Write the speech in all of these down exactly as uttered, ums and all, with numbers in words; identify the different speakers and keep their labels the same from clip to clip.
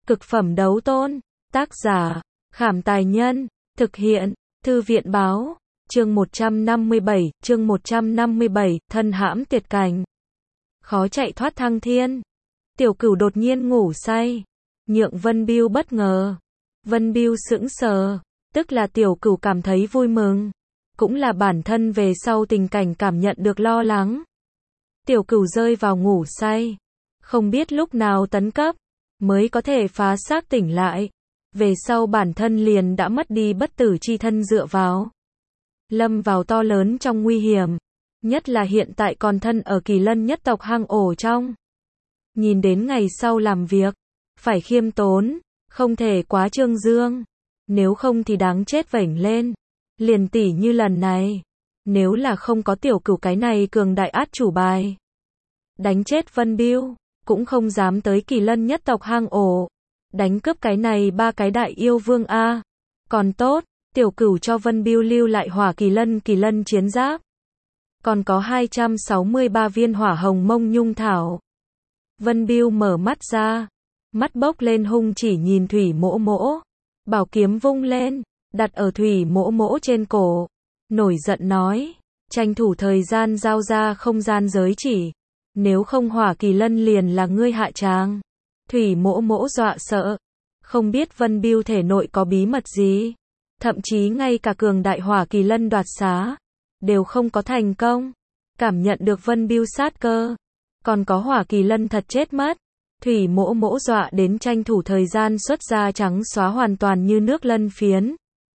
Speaker 1: Cực phẩm đấu tôn. Tác giả, Khảm Tài Nhân. Thực hiện, Thư viện Báo. Chương một trăm năm mươi bảy, chương một trăm năm mươi bảy, thân hãm tuyệt cảnh. Khó chạy thoát thăng thiên. Tiểu Cửu đột nhiên ngủ say, nhượng Vân Bưu bất ngờ. Vân Bưu sững sờ, tức là Tiểu Cửu cảm thấy vui mừng, cũng là bản thân về sau tình cảnh cảm nhận được lo lắng. Tiểu Cửu rơi vào ngủ say, không biết lúc nào tấn cấp mới có thể phá xác tỉnh lại. Về sau bản thân liền đã mất đi bất tử chi thân dựa vào, lâm vào to lớn trong nguy hiểm, nhất là hiện tại còn thân ở Kỳ Lân nhất tộc hang ổ trong. Nhìn đến ngày sau làm việc, phải khiêm tốn, không thể quá trương dương, nếu không thì đáng chết vểnh lên. Liền tỉ như lần này, nếu là không có Tiểu Cửu cái này cường đại át chủ bài, đánh chết Vân Bưu, cũng không dám tới Kỳ Lân nhất tộc hang ổ, đánh cướp cái này ba cái đại yêu vương a. Còn tốt, Tiểu Cửu cho Vân Bưu lưu lại hỏa kỳ lân kỳ lân chiến giáp, còn có hai trăm sáu mươi ba viên hỏa hồng mông nhung thảo. Vân Bưu mở mắt ra, mắt bốc lên hung chỉ nhìn Thủy Mỗ Mỗ, bảo kiếm vung lên, đặt ở Thủy Mỗ Mỗ trên cổ, nổi giận nói, tranh thủ thời gian giao ra không gian giới chỉ, nếu không hỏa kỳ lân liền là ngươi hạ tràng. Thủy Mỗ Mỗ dọa sợ, không biết Vân Bưu thể nội có bí mật gì, thậm chí ngay cả cường đại hỏa kỳ lân đoạt xá đều không có thành công. Cảm nhận được Vân Bưu sát cơ, còn có hỏa kỳ lân thật chết mất, Thủy Mỗ Mỗ dọa đến tranh thủ thời gian xuất ra trắng xóa hoàn toàn như nước lân phiến.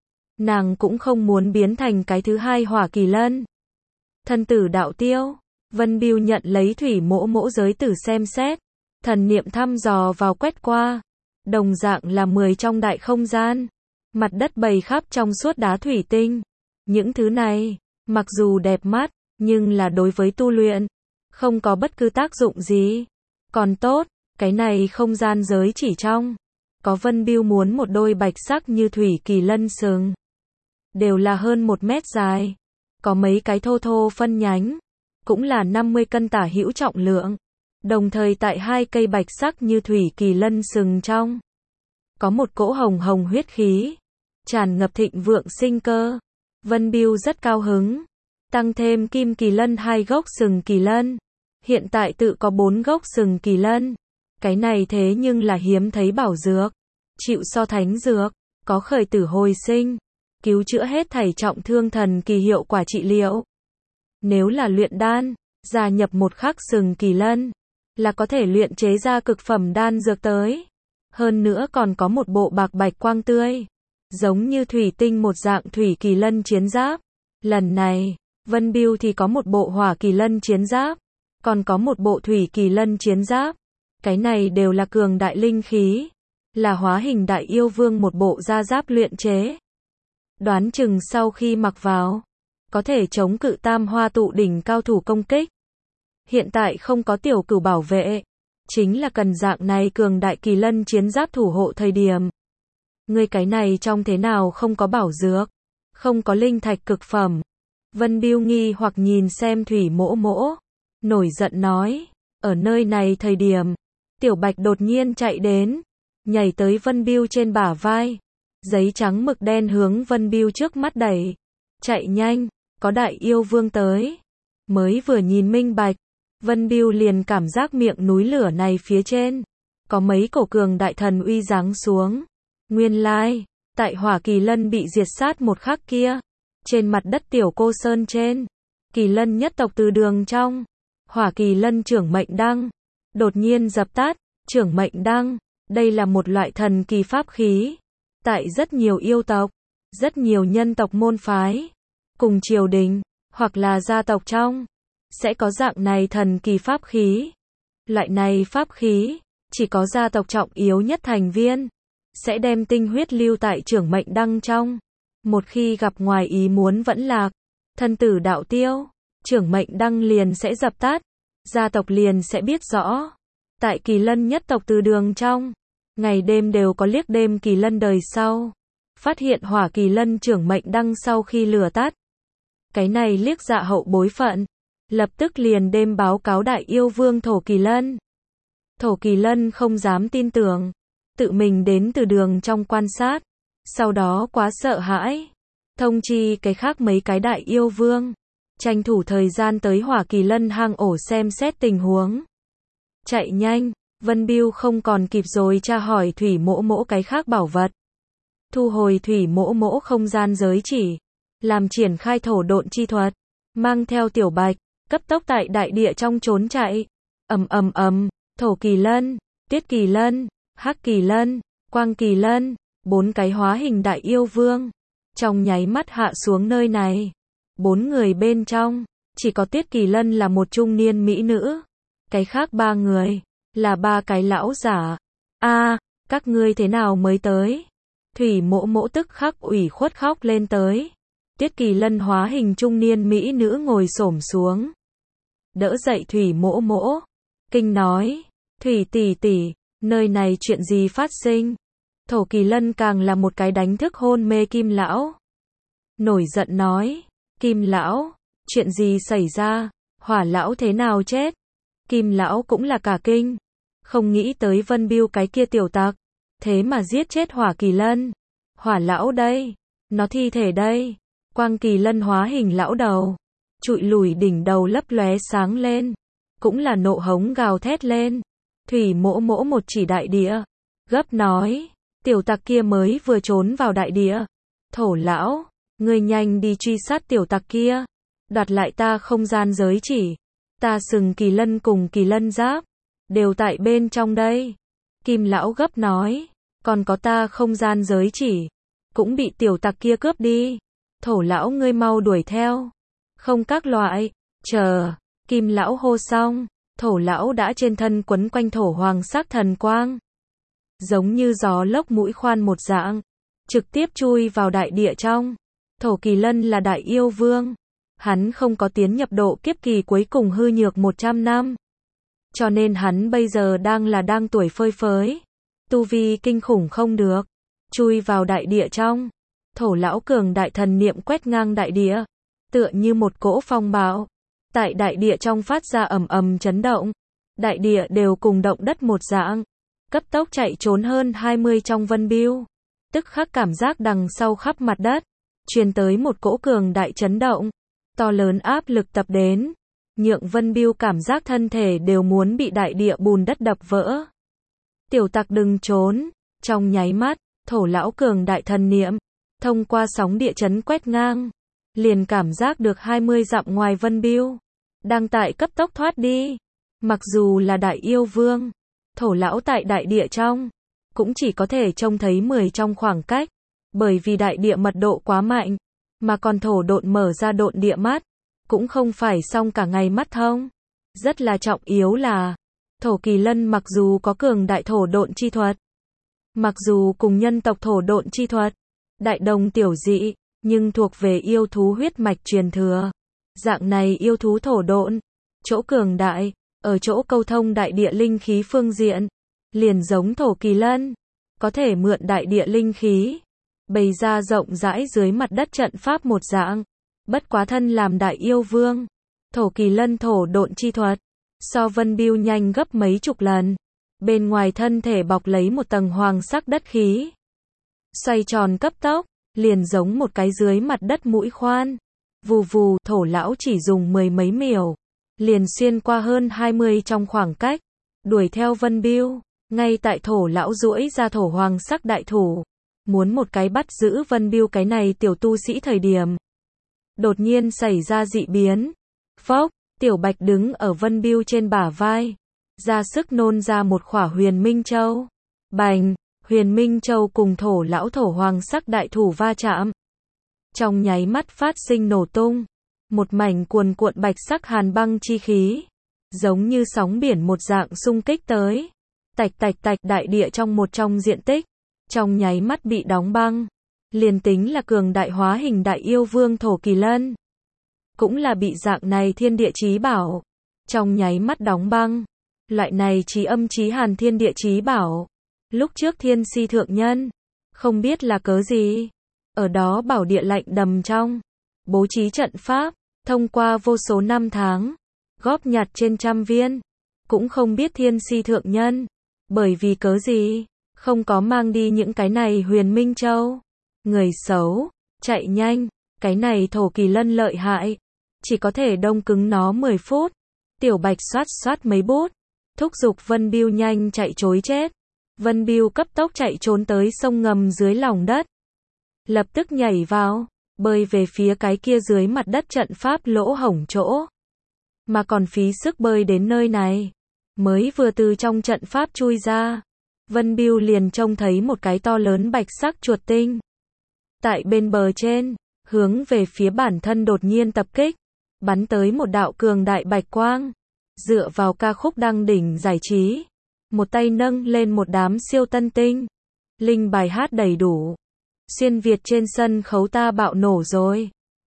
Speaker 1: Nàng cũng không muốn biến thành cái thứ hai hỏa kỳ lân. Thân tử đạo tiêu, Vân Bưu nhận lấy Thủy Mỗ Mỗ giới tử xem xét, thần niệm thăm dò vào quét qua, đồng dạng là mười trong đại không gian, mặt đất bày khắp trong suốt đá thủy tinh. Những thứ này, mặc dù đẹp mắt, nhưng là đối với tu luyện, không có bất cứ tác dụng gì. Còn tốt, cái này không gian giới chỉ trong, có Vân Bưu muốn một đôi bạch sắc như thủy kỳ lân sừng, đều là hơn một mét dài, có mấy cái thô thô phân nhánh, cũng là năm mươi cân tả hữu trọng lượng. Đồng thời tại hai cây bạch sắc như thủy kỳ lân sừng trong, có một cỗ hồng hồng huyết khí, tràn ngập thịnh vượng sinh cơ. Vân Bưu rất cao hứng, tăng thêm kim kỳ lân hai gốc sừng kỳ lân, hiện tại tự có bốn gốc sừng kỳ lân. Cái này thế nhưng là hiếm thấy bảo dược, chịu so thánh dược, có khởi tử hồi sinh, cứu chữa hết thảy trọng thương thần kỳ hiệu quả trị liệu. Nếu là luyện đan, gia nhập một khắc sừng kỳ lân, là có thể luyện chế ra cực phẩm đan dược tới. Hơn nữa còn có một bộ bạc bạch quang tươi, giống như thủy tinh một dạng thủy kỳ lân chiến giáp. Lần này, Vân Bưu thì có một bộ hỏa kỳ lân chiến giáp, còn có một bộ thủy kỳ lân chiến giáp. Cái này đều là cường đại linh khí, là hóa hình đại yêu vương một bộ da giáp luyện chế. Đoán chừng sau khi mặc vào, có thể chống cự tam hoa tụ đỉnh cao thủ công kích. Hiện tại không có Tiểu Cửu bảo vệ, chính là cần dạng này cường đại kỳ lân chiến giáp thủ hộ thời điểm. Ngươi cái này trong thế nào không có bảo dược, không có linh thạch cực phẩm. Vân Bưu nghi hoặc nhìn xem Thủy Mỗ Mỗ, nổi giận nói, ở nơi này thời điểm, Tiểu Bạch đột nhiên chạy đến, nhảy tới Vân Bưu trên bả vai, giấy trắng mực đen hướng Vân Bưu trước mắt đẩy, chạy nhanh, có đại yêu vương tới. Mới vừa nhìn minh bạch, Vân Bưu liền cảm giác miệng núi lửa này phía trên, có mấy cổ cường đại thần uy giáng xuống. Nguyên lai, tại hỏa kỳ lân bị diệt sát một khắc kia, trên mặt đất Tiểu Cô Sơn trên, Kỳ Lân nhất tộc từ đường trong, hỏa kỳ lân trưởng mệnh đăng, đột nhiên dập tắt. Trưởng mệnh đăng, đây là một loại thần kỳ pháp khí, tại rất nhiều yêu tộc, rất nhiều nhân tộc môn phái, cùng triều đình, hoặc là gia tộc trong, sẽ có dạng này thần kỳ pháp khí. Loại này pháp khí, chỉ có gia tộc trọng yếu nhất thành viên, sẽ đem tinh huyết lưu tại trưởng mệnh đăng trong. Một khi gặp ngoài ý muốn vẫn lạc, thân tử đạo tiêu, trưởng mệnh đăng liền sẽ dập tắt, gia tộc liền sẽ biết rõ. Tại Kỳ Lân nhất tộc từ đường trong, ngày đêm đều có liếc đêm kỳ lân đời sau, phát hiện hỏa kỳ lân trưởng mệnh đăng sau khi lửa tắt. Cái này liếc dạ hậu bối phận, lập tức liền đêm báo cáo đại yêu vương Thổ Kỳ Lân. Thổ Kỳ Lân không dám tin tưởng, tự mình đến từ đường trong quan sát, sau đó quá sợ hãi, thông chi cái khác mấy cái đại yêu vương, tranh thủ thời gian tới Hỏa Kỳ Lân hang ổ xem xét tình huống. Chạy nhanh, Vân Bưu không còn kịp rồi tra hỏi Thủy Mỗ Mỗ cái khác bảo vật. Thu hồi Thủy Mỗ Mỗ không gian giới chỉ, làm triển khai thổ độn chi thuật, mang theo Tiểu Bạch, cấp tốc tại đại địa trong trốn chạy. Ầm ầm ầm, Thổ Kỳ Lân, Tuyết Kỳ Lân, Hắc Kỳ Lân, Quang Kỳ Lân, bốn cái hóa hình đại yêu vương, trong nháy mắt hạ xuống nơi này. Bốn người bên trong, chỉ có Tuyết Kỳ Lân là một trung niên mỹ nữ, cái khác ba người là ba cái lão giả. A, các ngươi thế nào mới tới? Thủy Mỗ Mỗ tức khắc ủy khuất khóc lên tới. Tuyết Kỳ Lân hóa hình trung niên mỹ nữ ngồi xổm xuống, đỡ dậy Thủy Mỗ Mỗ, kinh nói: "Thủy tỷ tỷ, nơi này chuyện gì phát sinh?" Thổ Kỳ Lân càng là một cái đánh thức hôn mê Kim lão. Nổi giận nói: "Kim lão, chuyện gì xảy ra? Hỏa lão thế nào chết?" Kim lão cũng là cả kinh, không nghĩ tới Vân Bưu cái kia tiểu tặc, thế mà giết chết Hỏa Kỳ Lân. Hỏa lão đây, nó thi thể đây. Quang Kỳ Lân hóa hình lão đầu, trụi lùi đỉnh đầu lấp lóe sáng lên, cũng là nộ hống gào thét lên. Thủy Mỗ Mỗ một chỉ đại địa, gấp nói: "Tiểu tặc kia mới vừa trốn vào đại địa. Thổ lão, ngươi nhanh đi truy sát tiểu tặc kia, đoạt lại ta không gian giới chỉ. Ta sừng Kỳ Lân cùng Kỳ Lân giáp đều tại bên trong đây." Kim lão gấp nói: "Còn có ta không gian giới chỉ, cũng bị tiểu tặc kia cướp đi. Thổ lão ngươi mau đuổi theo." Không các loại, chờ, Kim lão hô xong, Thổ lão đã trên thân quấn quanh thổ hoàng sắc thần quang, giống như gió lốc mũi khoan một dạng, trực tiếp chui vào đại địa trong. Thổ Kỳ Lân là đại yêu vương, hắn không có tiến nhập độ kiếp kỳ cuối cùng hư nhược một trăm năm, cho nên hắn bây giờ đang là đang tuổi phơi phới, tu vi kinh khủng không được, chui vào đại địa trong. Thổ lão cường đại thần niệm quét ngang đại địa, tựa như một cỗ phong bão, tại đại địa trong phát ra ầm ầm chấn động, đại địa đều cùng động đất một dạng, cấp tốc chạy trốn hơn hai mươi trong Vân Bưu, tức khắc cảm giác đằng sau khắp mặt đất, truyền tới một cỗ cường đại chấn động, to lớn áp lực tập đến, nhượng Vân Bưu cảm giác thân thể đều muốn bị đại địa bùn đất đập vỡ. Tiểu tặc đừng trốn, trong nháy mắt, thổ lão cường đại thần niệm, thông qua sóng địa chấn quét ngang, liền cảm giác được hai mươi dặm ngoài Vân Bưu, đang tại cấp tốc thoát đi. Mặc dù là đại yêu vương, thổ lão tại đại địa trong, cũng chỉ có thể trông thấy mười trong khoảng cách, bởi vì đại địa mật độ quá mạnh, mà còn thổ độn mở ra độn địa mắt, cũng không phải xong cả ngày mắt thông. Rất là trọng yếu là, Thổ Kỳ Lân mặc dù có cường đại thổ độn chi thuật, mặc dù cùng nhân tộc thổ độn chi thuật, đại đồng tiểu dị, nhưng thuộc về yêu thú huyết mạch truyền thừa. Dạng này yêu thú thổ độn, chỗ cường đại, ở chỗ câu thông đại địa linh khí phương diện, liền giống Thổ Kỳ Lân, có thể mượn đại địa linh khí, bày ra rộng rãi dưới mặt đất trận pháp một dạng. Bất quá thân làm đại yêu vương, Thổ Kỳ Lân thổ độn chi thuật, so Vân Bưu nhanh gấp mấy chục lần. Bên ngoài thân thể bọc lấy một tầng hoàng sắc đất khí, xoay tròn cấp tốc, liền giống một cái dưới mặt đất mũi khoan. Vù vù, thổ lão chỉ dùng mười mấy miểu, liền xuyên qua hơn hai mươi trong khoảng cách, đuổi theo Vân Bưu. Ngay tại thổ lão duỗi ra thổ hoàng sắc đại thủ, muốn một cái bắt giữ Vân Bưu cái này tiểu tu sĩ thời điểm, đột nhiên xảy ra dị biến. Phốc, Tiểu Bạch đứng ở Vân Bưu trên bả vai, ra sức nôn ra một khỏa Huyền Minh Châu. Bành, Huyền Minh Châu cùng thổ lão thổ hoàng sắc đại thủ va chạm, trong nháy mắt phát sinh nổ tung, một mảnh cuồn cuộn bạch sắc hàn băng chi khí, giống như sóng biển một dạng xung kích tới, tạch tạch tạch, đại địa trong một trong diện tích, trong nháy mắt bị đóng băng. Liền tính là cường đại hóa hình đại yêu vương Thổ Kỳ Lân, cũng là bị dạng này thiên địa chí bảo, trong nháy mắt đóng băng. Loại này chí âm chí hàn thiên địa chí bảo, lúc trước Thiên Si thượng nhân, không biết là cớ gì, ở đó bảo địa lạnh đầm trong, bố trí trận pháp, thông qua vô số năm tháng, góp nhặt trên trăm viên, cũng không biết Thiên Si thượng nhân, bởi vì cớ gì, Không có mang đi những cái này Huyền Minh Châu. Người xấu, chạy nhanh, cái này Thổ Kỳ Lân lợi hại. Chỉ có thể đông cứng nó mười phút. Tiểu Bạch xoát xoát mấy bút. Thúc giục Vân Biêu nhanh chạy chối chết. Vân Biêu cấp tốc chạy trốn tới sông ngầm dưới lòng đất. Lập tức nhảy vào, bơi về phía cái kia dưới mặt đất trận pháp lỗ hổng chỗ. Mà còn phí sức bơi đến nơi này. Mới vừa từ trong trận pháp chui ra. Vân Biêu liền trông thấy một cái to lớn bạch sắc chuột tinh. Tại bên bờ trên, hướng về phía bản thân đột nhiên tập kích. Bắn tới một đạo cường đại bạch quang. Dựa vào ca khúc đăng đỉnh giải trí. Một tay nâng lên một đám siêu tân tinh. Linh bài hát đầy đủ. Xuyên Việt trên sân khấu ta bạo nổ rồi.